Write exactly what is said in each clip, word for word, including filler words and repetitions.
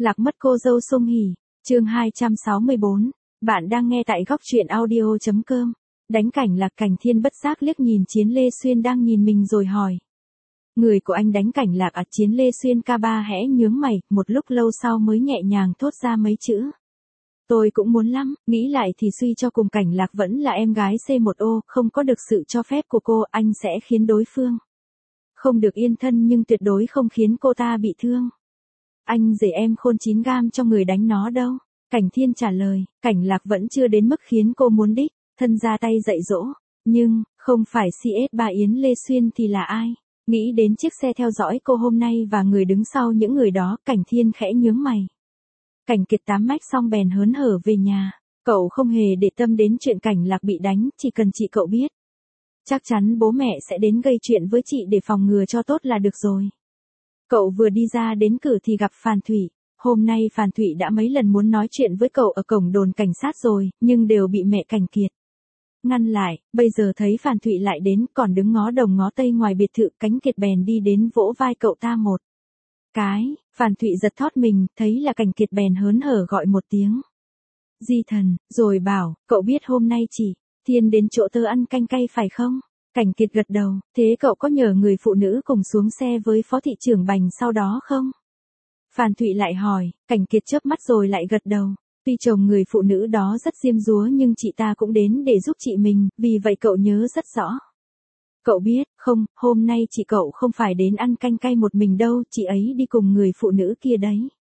Lạc mất cô dâu Sung Hỉ, chương hai trăm sáu mươi bốn. Bạn đang nghe tại góc truyện audio chấm com. Đánh cảnh Lạc. Cảnh Thiên bất giác liếc nhìn Chiến Lê Xuyên đang nhìn mình rồi hỏi. Người của anh đánh cảnh Lạc à? Chiến Lê Xuyên ca ba hẽ nhướng mày, một lúc lâu sau mới nhẹ nhàng thốt ra mấy chữ. Tôi cũng muốn lắm, nghĩ lại thì suy cho cùng cảnh Lạc vẫn là em gái xê một ô, không có được sự cho phép của cô, anh sẽ khiến đối phương không được yên thân nhưng tuyệt đối không khiến cô ta bị thương. Anh rể em khôn chín gam cho người đánh nó đâu. Cảnh Thiên trả lời, cảnh Lạc vẫn chưa đến mức khiến cô muốn đích, thân ra tay dạy dỗ. Nhưng, không phải xê ét ba Yến Lê Xuyên thì là ai? Nghĩ đến chiếc xe theo dõi cô hôm nay và người đứng sau những người đó, Cảnh Thiên khẽ nhướng mày. Cảnh Kiệt tám mách xong bèn hớn hở về nhà. Cậu không hề để tâm đến chuyện cảnh Lạc bị đánh, chỉ cần chị cậu biết. Chắc chắn bố mẹ sẽ đến gây chuyện với chị để phòng ngừa cho tốt là được rồi. Cậu vừa đi ra đến cửa thì gặp Phàn Thụy. Hôm nay Phàn Thụy đã mấy lần muốn nói chuyện với cậu ở cổng đồn cảnh sát rồi, nhưng đều bị mẹ Cảnh Kiệt ngăn lại. Bây giờ thấy Phàn Thụy lại đến, còn đứng ngó đồng ngó tây ngoài biệt thự, Cảnh Kiệt bèn đi đến vỗ vai cậu ta một cái. Phàn Thụy giật thót mình, thấy là Cảnh Kiệt bèn hớn hở gọi một tiếng Di Thần, rồi bảo, cậu biết hôm nay chị Thiên đến chỗ tớ ăn canh cay phải không? Cảnh Kiệt gật đầu, thế cậu có nhờ người phụ nữ cùng xuống xe với phó thị trưởng Bành sau đó không? Phàn Thụy lại hỏi. Cảnh Kiệt chớp mắt rồi lại gật đầu. Tuy chồng người phụ nữ đó rất diêm dúa nhưng chị ta cũng đến để giúp chị mình, vì vậy cậu nhớ rất rõ. Cậu biết, không, hôm nay chị cậu không phải đến ăn canh cay một mình đâu, chị ấy đi cùng người phụ nữ kia đấy.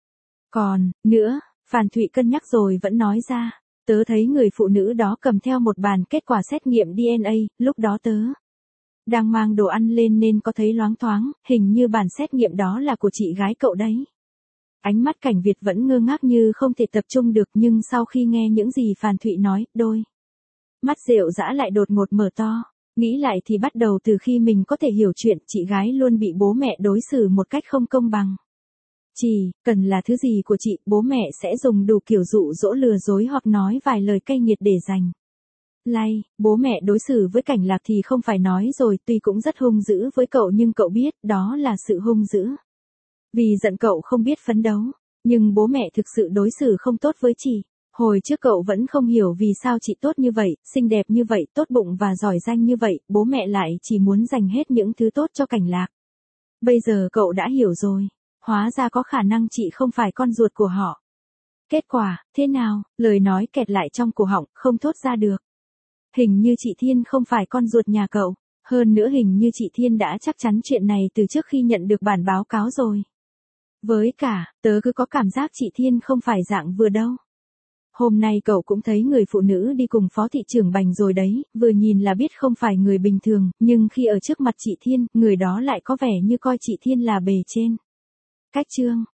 Còn, nữa, Phàn Thụy cân nhắc rồi vẫn nói ra. Tớ thấy người phụ nữ đó cầm theo một bàn kết quả xét nghiệm đê en a, lúc đó tớ đang mang đồ ăn lên nên có thấy loáng thoáng, hình như bản xét nghiệm đó là của chị gái cậu đấy. Ánh mắt Cảnh Việt vẫn ngơ ngác như không thể tập trung được, nhưng sau khi nghe những gì Phàn Thụy nói, đôi mắt rệu rã lại đột ngột mở to. Nghĩ lại thì bắt đầu từ khi mình có thể hiểu chuyện, chị gái luôn bị bố mẹ đối xử một cách không công bằng. Chỉ cần là thứ gì của chị, bố mẹ sẽ dùng đủ kiểu dụ dỗ lừa dối hoặc nói vài lời cay nghiệt để giành lay. Bố mẹ đối xử với Cảnh Lạc thì không phải nói rồi, tuy cũng rất hung dữ với cậu nhưng cậu biết đó là sự hung dữ vì giận cậu không biết phấn đấu. Nhưng bố mẹ thực sự đối xử không tốt với chị. Hồi trước cậu vẫn không hiểu vì sao chị tốt như vậy, xinh đẹp như vậy, tốt bụng và giỏi giang như vậy, bố mẹ lại chỉ muốn dành hết những thứ tốt cho Cảnh Lạc. Bây giờ cậu đã hiểu rồi. Hóa ra có khả năng chị không phải con ruột của họ. Kết quả, thế nào? Lời nói kẹt lại trong cổ họng, không thốt ra được. Hình như chị Thiên không phải con ruột nhà cậu. Hơn nữa hình như chị Thiên đã chắc chắn chuyện này từ trước khi nhận được bản báo cáo rồi. Với cả, tớ cứ có cảm giác chị Thiên không phải dạng vừa đâu. Hôm nay cậu cũng thấy người phụ nữ đi cùng phó thị trưởng Bành rồi đấy, vừa nhìn là biết không phải người bình thường, nhưng khi ở trước mặt chị Thiên, người đó lại có vẻ như coi chị Thiên là bề trên. Cách chương